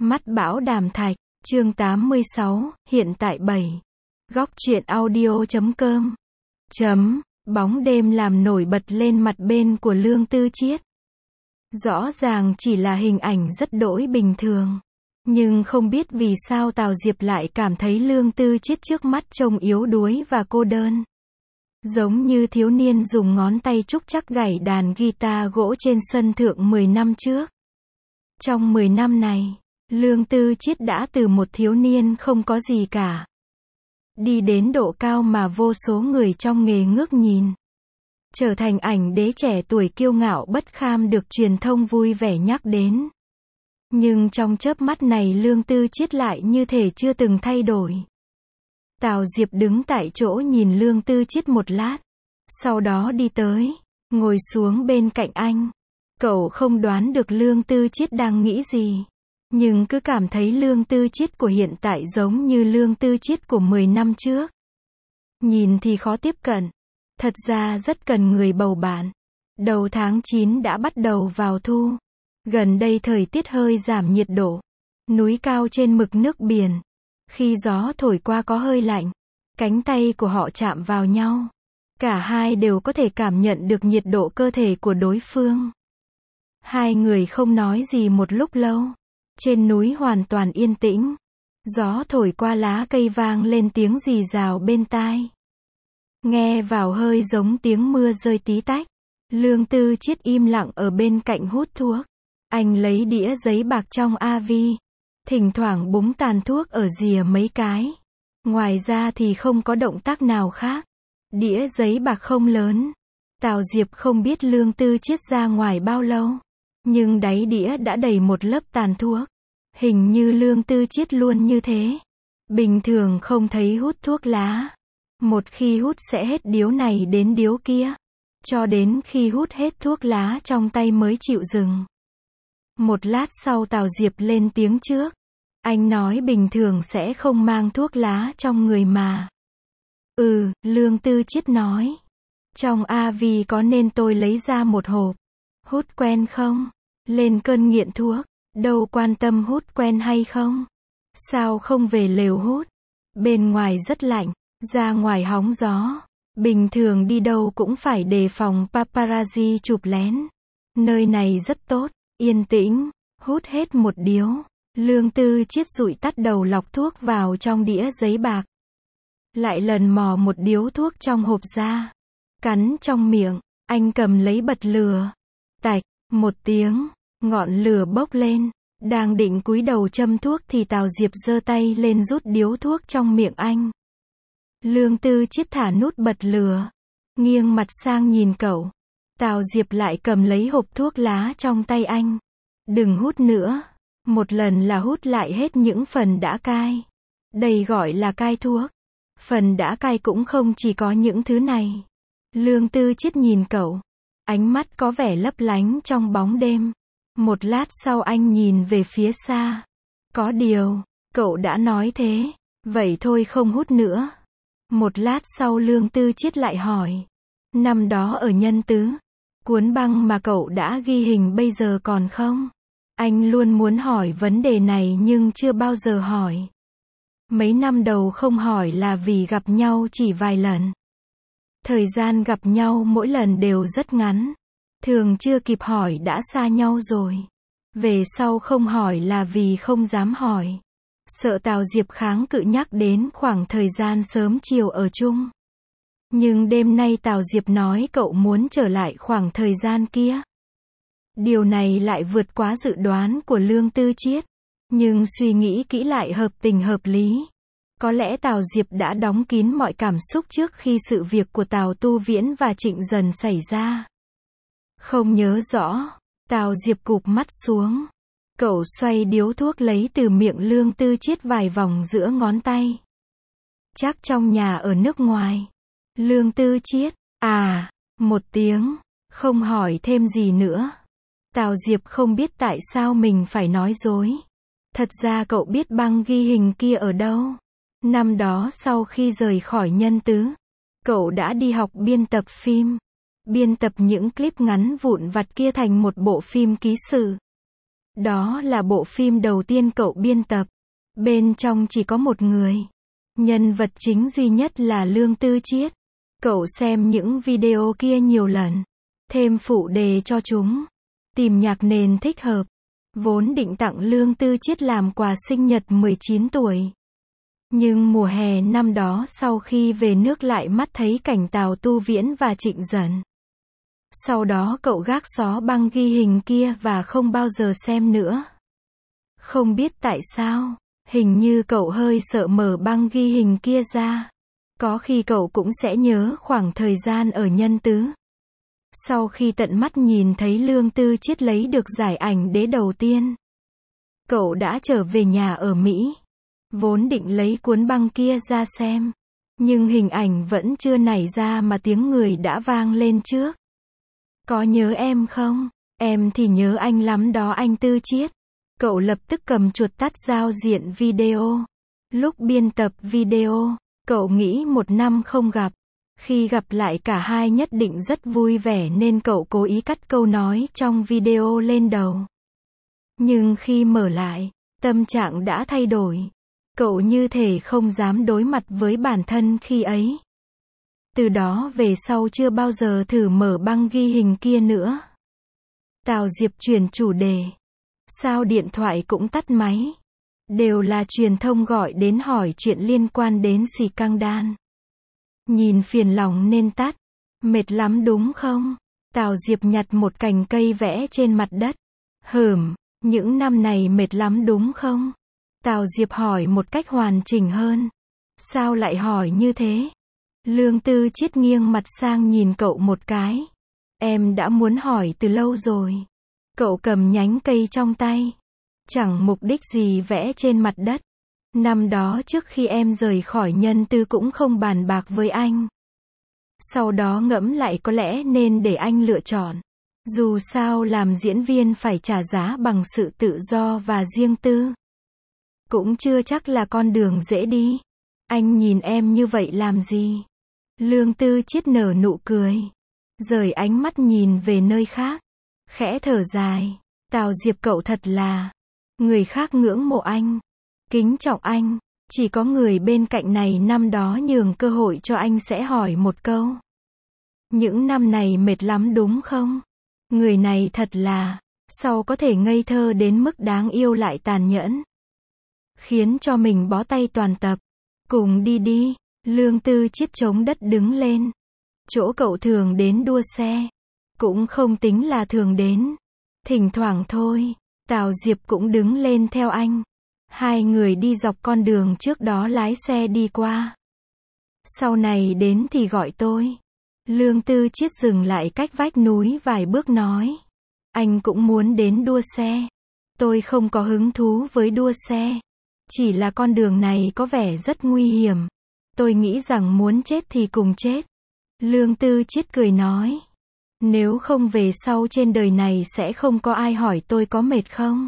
Mắt bão đàm thạch, chương 86, hiện tại 7. Góc truyện audio.com. Bóng đêm làm nổi bật lên mặt bên của Lương Tư Chiết. Rõ ràng chỉ là hình ảnh rất đỗi bình thường. Nhưng không biết vì sao Tào Diệp lại cảm thấy Lương Tư Chiết trước mắt trông yếu đuối và cô đơn. Giống như thiếu niên dùng ngón tay trúc chắc gảy đàn guitar gỗ trên sân thượng 10 năm trước. Trong 10 năm này, Lương Tư Chiết đã từ một thiếu niên không có gì cả, đi đến độ cao mà vô số người trong nghề ngước nhìn. Trở thành ảnh đế trẻ tuổi kiêu ngạo bất kham được truyền thông vui vẻ nhắc đến. Nhưng trong chớp mắt này Lương Tư Chiết lại như thể chưa từng thay đổi. Tào Diệp đứng tại chỗ nhìn Lương Tư Chiết một lát. Sau đó đi tới, ngồi xuống bên cạnh anh. Cậu không đoán được Lương Tư Chiết đang nghĩ gì. Nhưng cứ cảm thấy Lương Tư Chiết của hiện tại giống như Lương Tư Chiết của 10 năm trước. Nhìn thì khó tiếp cận. Thật ra rất cần người bầu bạn. Đầu tháng 9 đã bắt đầu vào thu. Gần đây thời tiết hơi giảm nhiệt độ. Núi cao trên mực nước biển. Khi gió thổi qua có hơi lạnh. Cánh tay của họ chạm vào nhau. Cả hai đều có thể cảm nhận được nhiệt độ cơ thể của đối phương. Hai người không nói gì một lúc lâu. Trên núi hoàn toàn yên tĩnh. Gió thổi qua lá cây vang lên tiếng rì rào bên tai. Nghe vào hơi giống tiếng mưa rơi tí tách. Lương Tư Chiết im lặng ở bên cạnh hút thuốc. Anh lấy đĩa giấy bạc trong AV. Thỉnh thoảng búng tàn thuốc ở rìa mấy cái. Ngoài ra thì không có động tác nào khác. Đĩa giấy bạc không lớn. Tào Diệp không biết Lương Tư Chiết ra ngoài bao lâu. Nhưng đáy đĩa đã đầy một lớp tàn thuốc. Hình như Lương Tư Chiết luôn như thế. Bình thường không thấy hút thuốc lá. Một khi hút sẽ hết điếu này đến điếu kia. Cho đến khi hút hết thuốc lá trong tay mới chịu dừng. Một lát sau Tào Diệp lên tiếng trước. Anh nói bình thường sẽ không mang thuốc lá trong người mà. Lương Tư Chiết nói. Trong AV có nên tôi lấy ra một hộp. Hút quen không? Lên cơn nghiện thuốc. Đâu quan tâm hút quen hay không? Sao không về lều hút? Bên ngoài rất lạnh. Ra ngoài hóng gió. Bình thường đi đâu cũng phải đề phòng paparazzi chụp lén. Nơi này rất tốt. Yên tĩnh. Hút hết một điếu. Lương Tư Chiết dụi tắt đầu lọc thuốc vào trong đĩa giấy bạc. Lại lần mò một điếu thuốc trong hộp ra. Cắn trong miệng. Anh cầm lấy bật lửa. Tạch. Một tiếng. Ngọn lửa bốc lên. Đang định cúi đầu châm thuốc thì Tào Diệp giơ tay lên rút điếu thuốc trong miệng anh. Lương Tư Chiết thả nút bật lửa. Nghiêng mặt sang nhìn cậu. Tào Diệp lại cầm lấy hộp thuốc lá trong tay anh. Đừng hút nữa. Một lần là hút lại hết những phần đã cai. Đây gọi là cai thuốc. Phần đã cai cũng không chỉ có những thứ này. Lương Tư Chiết nhìn cậu. Ánh mắt có vẻ lấp lánh trong bóng đêm. Một lát sau anh nhìn về phía xa. Có điều, cậu đã nói thế. Vậy thôi không hút nữa. Một lát sau Lương Tư Chiết lại hỏi. Năm đó ở Nhân Tứ, cuốn băng mà cậu đã ghi hình bây giờ còn không? Anh luôn muốn hỏi vấn đề này nhưng chưa bao giờ hỏi. Mấy năm đầu không hỏi là vì gặp nhau chỉ vài lần. Thời gian gặp nhau mỗi lần đều rất ngắn. Thường chưa kịp hỏi đã xa nhau rồi. Về sau không hỏi là vì không dám hỏi. Sợ Tào Diệp kháng cự nhắc đến khoảng thời gian sớm chiều ở chung. Nhưng đêm nay Tào Diệp nói cậu muốn trở lại khoảng thời gian kia. Điều này lại vượt quá dự đoán của Lương Tư Chiết. Nhưng suy nghĩ kỹ lại hợp tình hợp lý. Có lẽ Tào Diệp đã đóng kín mọi cảm xúc trước khi sự việc của Tào Tu Viễn và Trịnh Dần xảy ra. Không nhớ rõ. Tào Diệp cụp mắt xuống. Cậu xoay điếu thuốc lấy từ miệng Lương Tư Chiết vài vòng giữa ngón tay. Chắc trong nhà ở nước ngoài. Lương Tư Chiết. Một tiếng. Không hỏi thêm gì nữa. Tào Diệp không biết tại sao mình phải nói dối. Thật ra cậu biết băng ghi hình kia ở đâu. Năm đó sau khi rời khỏi Nhân Tứ, cậu đã đi học biên tập phim. Biên tập những clip ngắn vụn vặt kia thành một bộ phim ký sự. Đó là bộ phim đầu tiên cậu biên tập. Bên trong chỉ có một người. Nhân vật chính duy nhất là Lương Tư Chiết. Cậu xem những video kia nhiều lần. Thêm phụ đề cho chúng. Tìm nhạc nền thích hợp. Vốn định tặng Lương Tư Chiết làm quà sinh nhật 19 tuổi. Nhưng mùa hè năm đó sau khi về nước lại mắt thấy cảnh Tào Tu Viễn và Trịnh Dần. Sau đó cậu gác xó băng ghi hình kia và không bao giờ xem nữa. Không biết tại sao, hình như cậu hơi sợ mở băng ghi hình kia ra. Có khi cậu cũng sẽ nhớ khoảng thời gian ở Nhân Tứ. Sau khi tận mắt nhìn thấy Lương Tư Chiết lấy được giải ảnh đế đầu tiên, cậu đã trở về nhà ở Mỹ. Vốn định lấy cuốn băng kia ra xem, nhưng hình ảnh vẫn chưa nảy ra mà tiếng người đã vang lên trước. Có nhớ em không? Em thì nhớ anh lắm đó anh Tư Chiết. Cậu lập tức cầm chuột tắt giao diện video. Lúc biên tập video, cậu nghĩ 1 năm không gặp. Khi gặp lại cả hai nhất định rất vui vẻ nên cậu cố ý cắt câu nói trong video lên đầu. Nhưng khi mở lại, tâm trạng đã thay đổi. Cậu như thể không dám đối mặt với bản thân khi ấy. Từ đó về sau chưa bao giờ thử mở băng ghi hình kia nữa. Tào Diệp chuyển chủ đề. Sao điện thoại cũng tắt máy? Đều là truyền thông gọi đến hỏi chuyện liên quan đến xì căng đan. Nhìn phiền lòng nên tắt. Mệt lắm đúng không? Tào Diệp nhặt một cành cây vẽ trên mặt đất. Những năm này mệt lắm đúng không? Tào Diệp hỏi một cách hoàn chỉnh hơn. Sao lại hỏi như thế? Lương Tư Chiết nghiêng mặt sang nhìn cậu một cái. Em đã muốn hỏi từ lâu rồi. Cậu cầm nhánh cây trong tay. Chẳng mục đích gì vẽ trên mặt đất. Năm đó trước khi em rời khỏi Nhân Tư cũng không bàn bạc với anh. Sau đó ngẫm lại có lẽ nên để anh lựa chọn. Dù sao làm diễn viên phải trả giá bằng sự tự do và riêng tư. Cũng chưa chắc là con đường dễ đi. Anh nhìn em như vậy làm gì? Lương Tư Chiết nở nụ cười. Rời ánh mắt nhìn về nơi khác. Khẽ thở dài. Tào Diệp cậu thật là. Người khác ngưỡng mộ anh. Kính trọng anh. Chỉ có người bên cạnh này năm đó nhường cơ hội cho anh sẽ hỏi một câu. Những năm này mệt lắm đúng không? Người này thật là. Sao có thể ngây thơ đến mức đáng yêu lại tàn nhẫn. Khiến cho mình bó tay toàn tập. Cùng đi đi. Lương Tư Chiết chống đất đứng lên. Chỗ cậu thường đến đua xe. Cũng không tính là thường đến. Thỉnh thoảng thôi. Tào Diệp cũng đứng lên theo anh. Hai người đi dọc con đường trước đó lái xe đi qua. Sau này đến thì gọi tôi. Lương Tư Chiết dừng lại cách vách núi vài bước nói. Anh cũng muốn đến đua xe. Tôi không có hứng thú với đua xe. Chỉ là con đường này có vẻ rất nguy hiểm. Tôi nghĩ rằng muốn chết thì cùng chết. Lương Tư Chiết cười nói. Nếu không về sau trên đời này sẽ không có ai hỏi tôi có mệt không.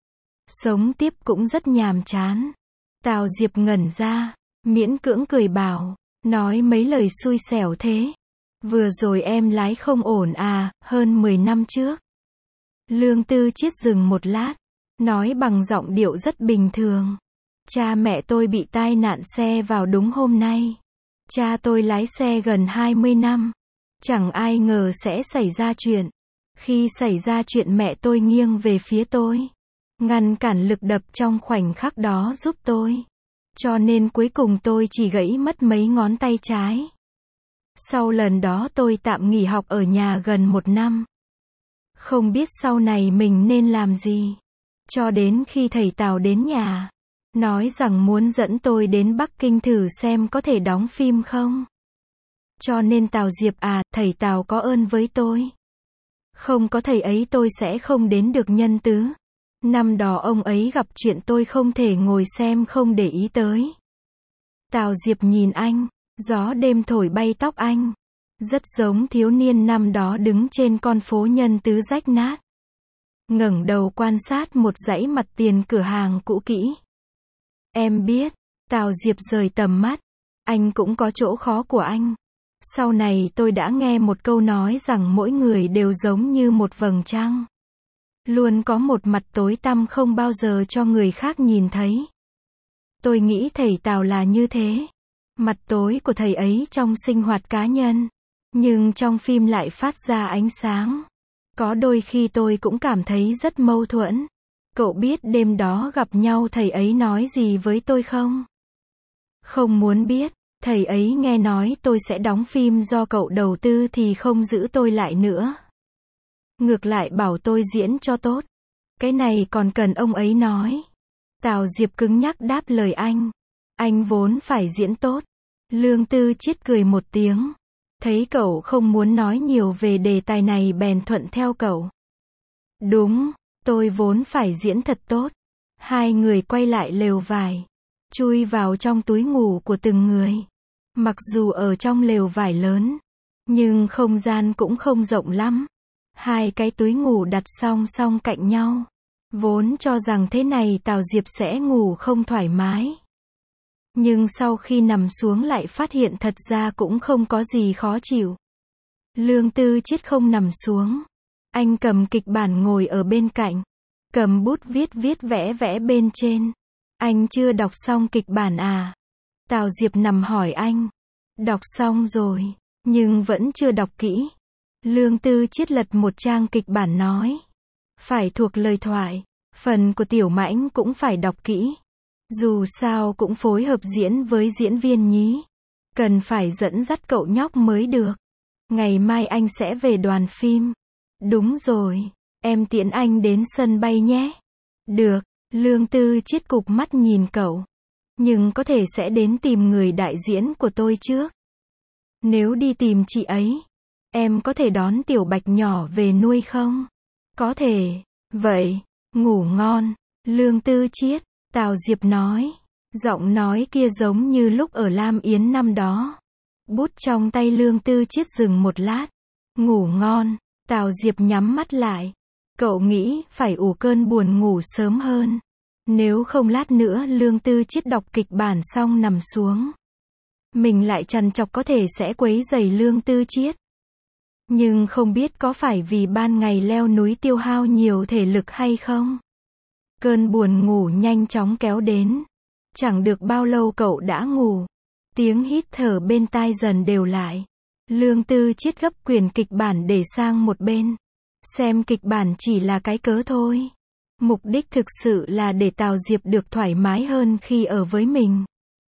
Sống tiếp cũng rất nhàm chán. Tào Diệp ngẩn ra. Miễn cưỡng cười bảo. Nói mấy lời xui xẻo thế. Vừa rồi em lái không ổn à, hơn 10 năm trước. Lương Tư Chiết dừng một lát. Nói bằng giọng điệu rất bình thường. Cha mẹ tôi bị tai nạn xe vào đúng hôm nay. Cha tôi lái xe gần 20 năm. Chẳng ai ngờ sẽ xảy ra chuyện. Khi xảy ra chuyện mẹ tôi nghiêng về phía tôi. Ngăn cản lực đập trong khoảnh khắc đó giúp tôi. Cho nên cuối cùng tôi chỉ gãy mất mấy ngón tay trái. Sau lần đó tôi tạm nghỉ học ở nhà gần 1 năm. Không biết sau này mình nên làm gì. Cho đến khi thầy Tào đến nhà. Nói rằng muốn dẫn tôi đến Bắc Kinh thử xem có thể đóng phim không. Cho nên Tào Diệp à, thầy Tào có ơn với tôi. Không có thầy ấy tôi sẽ không đến được Nhân Tứ. Năm đó ông ấy gặp chuyện tôi không thể ngồi xem không để ý tới. Tào Diệp nhìn anh, gió đêm thổi bay tóc anh. Rất giống thiếu niên năm đó đứng trên con phố Nhân Tứ rách nát. Ngẩng đầu quan sát một dãy mặt tiền cửa hàng cũ kỹ. Em biết, Tào Diệp rời tầm mắt. Anh cũng có chỗ khó của anh. Sau này tôi đã nghe một câu nói rằng mỗi người đều giống như một vầng trăng. Luôn có một mặt tối tăm không bao giờ cho người khác nhìn thấy. Tôi nghĩ thầy Tào là như thế. Mặt tối của thầy ấy trong sinh hoạt cá nhân, nhưng trong phim lại phát ra ánh sáng. Có đôi khi tôi cũng cảm thấy rất mâu thuẫn. Cậu biết đêm đó gặp nhau thầy ấy nói gì với tôi không? Không muốn biết. Thầy ấy nghe nói tôi sẽ đóng phim do cậu đầu tư thì không giữ tôi lại nữa. Ngược lại bảo tôi diễn cho tốt. Cái này còn cần ông ấy nói. Tào Diệp cứng nhắc đáp lời anh. Anh vốn phải diễn tốt. Lương Tư Chiết cười một tiếng. Thấy cậu không muốn nói nhiều về đề tài này bèn thuận theo cậu. Đúng, tôi vốn phải diễn thật tốt. Hai người quay lại lều vải. Chui vào trong túi ngủ của từng người. Mặc dù ở trong lều vải lớn, nhưng không gian cũng không rộng lắm. Hai cái túi ngủ đặt song song cạnh nhau. Vốn cho rằng thế này Tào Diệp sẽ ngủ không thoải mái. Nhưng sau khi nằm xuống lại phát hiện thật ra cũng không có gì khó chịu. Lương Tư Chiết không nằm xuống. Anh cầm kịch bản ngồi ở bên cạnh. Cầm bút viết vẽ vẽ bên trên. Anh chưa đọc xong kịch bản à? Tào Diệp nằm hỏi anh. Đọc xong rồi, nhưng vẫn chưa đọc kỹ. Lương Tư Chiết lật một trang kịch bản nói. Phải thuộc lời thoại. Phần của Tiểu Mãnh cũng phải đọc kỹ. Dù sao cũng phối hợp diễn với diễn viên nhí. Cần phải dẫn dắt cậu nhóc mới được. Ngày mai anh sẽ về đoàn phim. Đúng rồi, em tiễn anh đến sân bay nhé. Được, Lương Tư Chiết cụp mắt nhìn cậu. Nhưng có thể sẽ đến tìm người đại diễn của tôi trước. Nếu đi tìm chị ấy, em có thể đón Tiểu Bạch nhỏ về nuôi không? Có thể. Vậy, ngủ ngon. Lương Tư Chiết, Tào Diệp nói. Giọng nói kia giống như lúc ở Lam Yến năm đó. Bút trong tay Lương Tư Chiết dừng một lát. Ngủ ngon. Tào Diệp nhắm mắt lại. Cậu nghĩ phải ủ cơn buồn ngủ sớm hơn. Nếu không lát nữa Lương Tư Chiết đọc kịch bản xong nằm xuống. Mình lại trằn trọc có thể sẽ quấy rầy Lương Tư Chiết. Nhưng không biết có phải vì ban ngày leo núi tiêu hao nhiều thể lực hay không? Cơn buồn ngủ nhanh chóng kéo đến. Chẳng được bao lâu cậu đã ngủ. Tiếng hít thở bên tai dần đều lại. Lương Tư Chiết gấp quyển kịch bản để sang một bên. Xem kịch bản chỉ là cái cớ thôi. Mục đích thực sự là để Tào Diệp được thoải mái hơn khi ở với mình.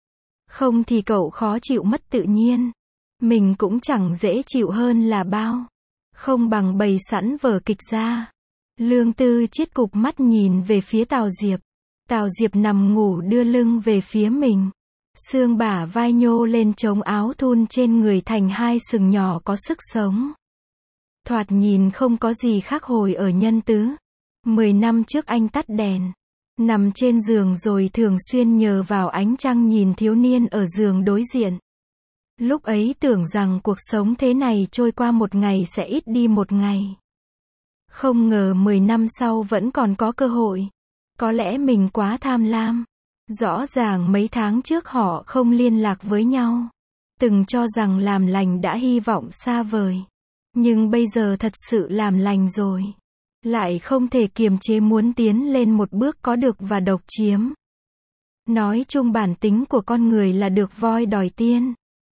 Không thì cậu khó chịu mất tự nhiên. Mình cũng chẳng dễ chịu hơn là bao. Không bằng bày sẵn vở kịch ra. Lương Tư Chiết cụp mắt nhìn về phía Tào Diệp. Tào Diệp nằm ngủ đưa lưng về phía mình. Xương bả vai nhô lên chống áo thun trên người thành hai sừng nhỏ có sức sống. Thoạt nhìn không có gì khác hồi ở Nhân Tứ. 10 năm trước anh tắt đèn. Nằm trên giường rồi thường xuyên nhờ vào ánh trăng nhìn thiếu niên ở giường đối diện. Lúc ấy tưởng rằng cuộc sống thế này trôi qua một ngày sẽ ít đi một ngày. Không ngờ 10 năm sau vẫn còn có cơ hội. Có lẽ mình quá tham lam. Rõ ràng mấy tháng trước họ không liên lạc với nhau. Từng cho rằng làm lành đã hy vọng xa vời. Nhưng bây giờ thật sự làm lành rồi. Lại không thể kiềm chế muốn tiến lên một bước có được và độc chiếm. Nói chung bản tính của con người là được voi đòi tiên.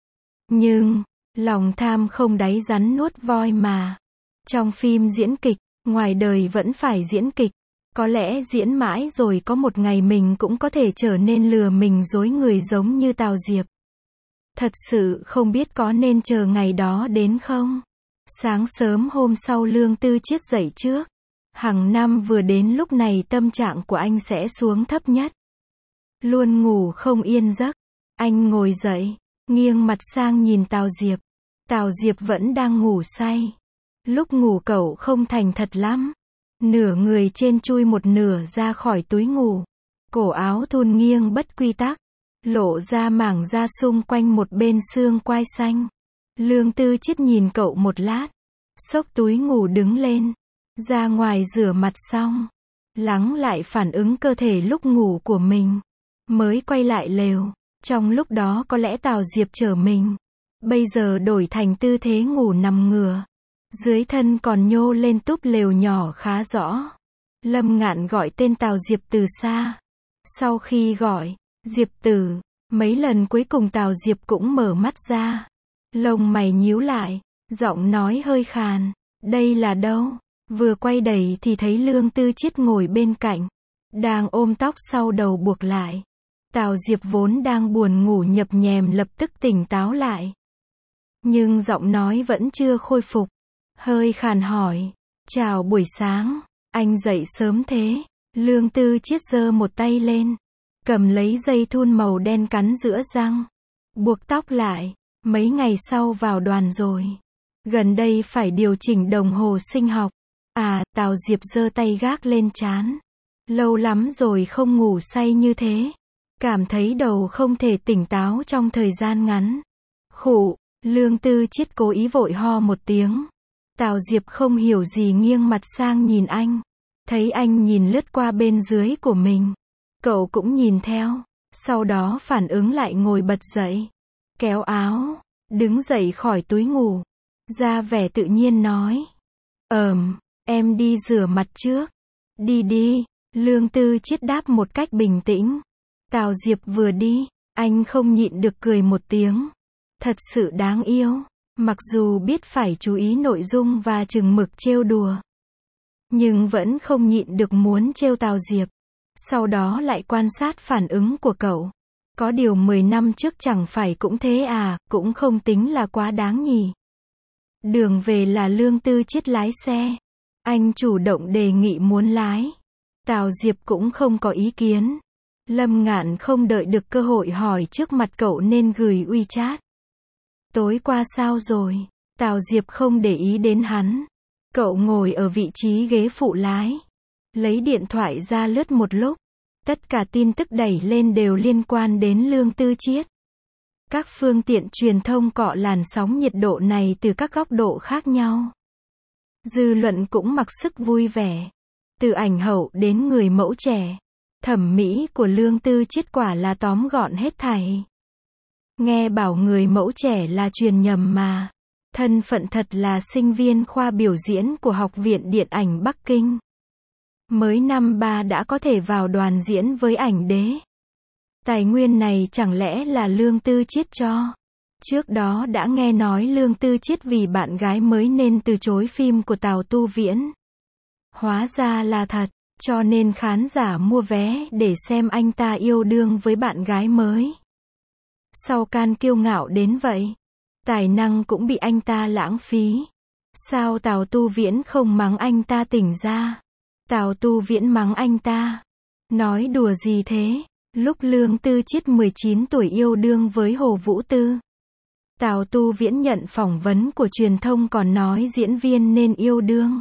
Nhưng, lòng tham không đáy rắn nuốt voi mà. Trong phim diễn kịch, ngoài đời vẫn phải diễn kịch. Có lẽ diễn mãi rồi có một ngày mình cũng có thể trở nên lừa mình dối người giống như Tào Diệp. Thật sự không biết có nên chờ ngày đó đến không? Sáng sớm hôm sau Lương Tư Chiết dậy trước. Hàng năm vừa đến lúc này tâm trạng của anh sẽ xuống thấp nhất. Luôn ngủ không yên giấc. Anh ngồi dậy, nghiêng mặt sang nhìn Tào Diệp. Tào Diệp vẫn đang ngủ say. Lúc ngủ cậu không thành thật lắm. Nửa người trên chui một nửa ra khỏi túi ngủ. Cổ áo thun nghiêng bất quy tắc. Lộ ra mảng da xung quanh một bên xương quai xanh. Lương Tư Chiết nhìn cậu một lát. Xốc túi ngủ đứng lên. Ra ngoài rửa mặt xong. Lắng lại phản ứng cơ thể lúc ngủ của mình. Mới quay lại lều. Trong lúc đó có lẽ Tào Diệp chở mình. Bây giờ đổi thành tư thế ngủ nằm ngửa. Dưới thân còn nhô lên túp lều nhỏ khá rõ. Lâm Ngạn gọi tên Tào Diệp từ xa. Sau khi gọi, Diệp Tử, mấy lần cuối cùng Tào Diệp cũng mở mắt ra. Lông mày nhíu lại, giọng nói hơi khàn. Đây là đâu? Vừa quay đầy thì thấy Lương Tư Chiết ngồi bên cạnh, đang ôm tóc sau đầu buộc lại. Tào Diệp vốn đang buồn ngủ nhập nhèm lập tức tỉnh táo lại. Nhưng giọng nói vẫn chưa khôi phục. Hơi khàn hỏi. Chào buổi sáng, anh dậy sớm thế. Lương Tư Chiết giơ một tay lên, cầm lấy dây thun màu đen cắn giữa răng, buộc tóc lại. Mấy ngày sau vào đoàn rồi. Gần đây phải điều chỉnh đồng hồ sinh học. À, Tào Diệp giơ tay gác lên trán. Lâu lắm rồi không ngủ say như thế. Cảm thấy đầu không thể tỉnh táo trong thời gian ngắn. Khụ, Lương Tư Chiết cố ý vội ho một tiếng. Tào Diệp không hiểu gì nghiêng mặt sang nhìn anh. Thấy anh nhìn lướt qua bên dưới của mình. Cậu cũng nhìn theo. Sau đó phản ứng lại ngồi bật dậy. Kéo áo, đứng dậy khỏi túi ngủ. Ra vẻ tự nhiên nói. Em đi rửa mặt trước. Đi đi, Lương Tư Chiết đáp một cách bình tĩnh. Tào Diệp vừa đi, anh không nhịn được cười một tiếng. Thật sự đáng yêu. Mặc dù biết phải chú ý nội dung và chừng mực trêu đùa, nhưng vẫn không nhịn được muốn trêu Tào Diệp. Sau đó lại quan sát phản ứng của cậu. Có điều 10 năm trước chẳng phải cũng thế à, cũng không tính là quá đáng nhỉ. Đường về là Lương Tư Chiết lái xe. Anh chủ động đề nghị muốn lái. Tào Diệp cũng không có ý kiến. Lâm Ngạn không đợi được cơ hội hỏi trước mặt cậu nên gửi WeChat. Tối qua sao rồi? Tào Diệp không để ý đến hắn. Cậu ngồi ở vị trí ghế phụ lái. Lấy điện thoại ra lướt một lúc. Tất cả tin tức đẩy lên đều liên quan đến Lương Tư Chiết. Các phương tiện truyền thông cọ làn sóng nhiệt độ này từ các góc độ khác nhau. Dư luận cũng mặc sức vui vẻ. Từ ảnh hậu đến người mẫu trẻ. Thẩm mỹ của Lương Tư Chiết quả là tóm gọn hết thảy. Nghe bảo người mẫu trẻ là truyền nhầm mà. Thân phận thật là sinh viên khoa biểu diễn của Học viện Điện ảnh Bắc Kinh. Mới năm 3 đã có thể vào đoàn diễn với ảnh đế. Tài nguyên này chẳng lẽ là Lương Tư Chiết cho? Trước đó đã nghe nói Lương Tư Chiết vì bạn gái mới nên từ chối phim của Tào Tu Viễn. Hóa ra là thật, cho nên khán giả mua vé để xem anh ta yêu đương với bạn gái mới. Sau can kiêu ngạo đến vậy, tài năng cũng bị anh ta lãng phí. Sao Tào Tu Viễn không mắng anh ta tỉnh ra? Tào Tu Viễn mắng anh ta. Nói đùa gì thế? Lúc Lương Tư Chiết 19 tuổi yêu đương với Hồ Vũ Tư, Tào Tu Viễn nhận phỏng vấn của truyền thông còn nói diễn viên nên yêu đương.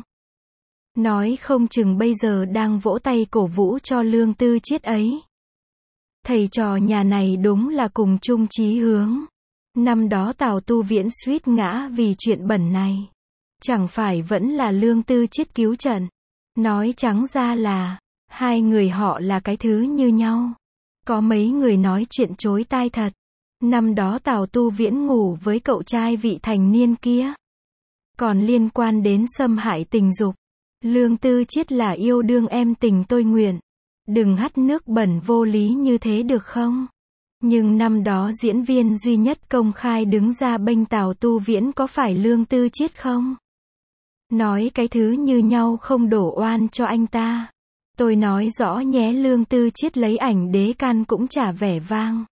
Nói không chừng bây giờ đang vỗ tay cổ vũ cho Lương Tư Chiết ấy. Thầy trò nhà này đúng là cùng chung chí hướng. Năm đó Tào Tu Viễn suýt ngã vì chuyện bẩn này. Chẳng phải vẫn là Lương Tư Chiết cứu trận. Nói trắng ra là, hai người họ là cái thứ như nhau. Có mấy người nói chuyện chối tai thật. Năm đó Tào Tu Viễn ngủ với cậu trai vị thành niên kia. Còn liên quan đến xâm hại tình dục, Lương Tư Chiết là yêu đương em tình tôi nguyện. Đừng hắt nước bẩn vô lý như thế được không? Nhưng năm đó diễn viên duy nhất công khai đứng ra bênh Tào Tu Viễn có phải Lương Tư Chiết không? Nói cái thứ như nhau không đổ oan cho anh ta. Tôi nói rõ nhé, Lương Tư Chiết lấy ảnh đế can cũng chả vẻ vang.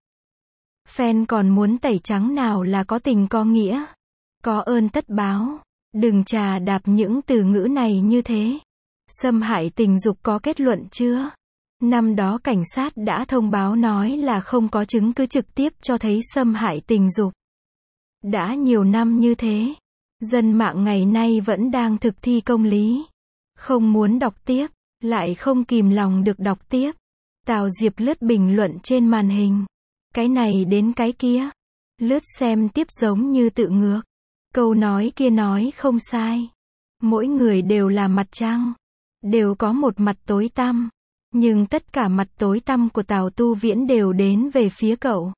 Fan còn muốn tẩy trắng nào là có tình có nghĩa. Có ơn tất báo. Đừng chà đạp những từ ngữ này như thế. Xâm hại tình dục có kết luận chưa? Năm đó cảnh sát đã thông báo nói là không có chứng cứ trực tiếp cho thấy xâm hại tình dục. Đã nhiều năm như thế, dân mạng ngày nay vẫn đang thực thi công lý. Không muốn đọc tiếp, lại không kìm lòng được đọc tiếp. Tào Diệp lướt bình luận trên màn hình. Cái này đến cái kia. Lướt xem tiếp giống như tự ngược. Câu nói kia nói không sai. Mỗi người đều là mặt trăng. Đều có một mặt tối tăm. Nhưng tất cả mặt tối tăm của Tào Tu Viễn đều đến về phía cậu.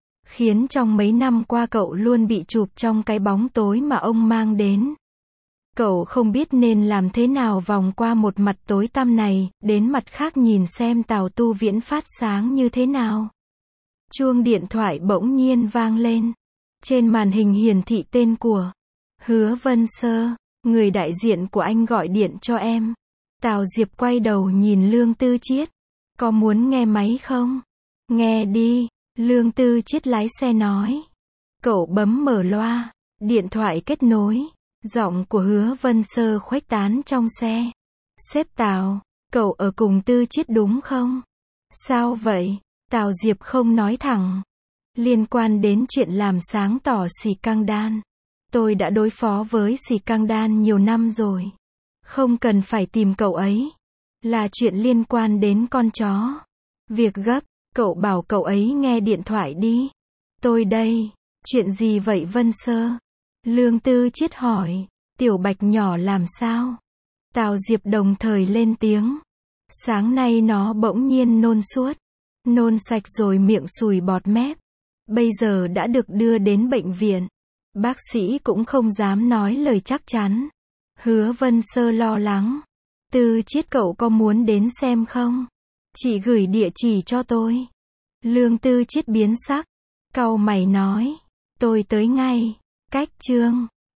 Khiến trong mấy năm qua cậu luôn bị chụp trong cái bóng tối mà ông mang đến. Cậu không biết nên làm thế nào vòng qua một mặt tối tăm này, đến mặt khác nhìn xem Tào Tu Viễn phát sáng như thế nào. Chuông điện thoại bỗng nhiên vang lên. Trên màn hình hiển thị tên của Hứa Vân Sơ, người đại diện của anh gọi điện cho em. Tào Diệp quay đầu nhìn Lương Tư Chiết. Có muốn nghe máy không? Nghe đi, Lương Tư Chiết lái xe nói. Cậu bấm mở loa, điện thoại kết nối. Giọng của Hứa Vân Sơ khuếch tán trong xe. Sếp Tào, cậu ở cùng Tư Chiết đúng không? Sao vậy? Tào Diệp không nói thẳng. Liên quan đến chuyện làm sáng tỏ xì căng đan. Tôi đã đối phó với xì căng đan nhiều năm rồi. Không cần phải tìm cậu ấy. Là chuyện liên quan đến con chó. Việc gấp, cậu bảo cậu ấy nghe điện thoại đi. Tôi đây. Chuyện gì vậy Vân Sơ? Lương Tư Chiết hỏi. Tiểu Bạch nhỏ làm sao? Tào Diệp đồng thời lên tiếng. Sáng nay nó bỗng nhiên nôn suốt. Nôn sạch rồi miệng sùi bọt mép. Bây giờ đã được đưa đến bệnh viện. Bác sĩ cũng không dám nói lời chắc chắn. Hứa Vân Sơ lo lắng. Tư Chiết cậu có muốn đến xem không? Chị gửi địa chỉ cho tôi. Lương Tư Chiết biến sắc. Cau mày nói. Tôi tới ngay. Cách chương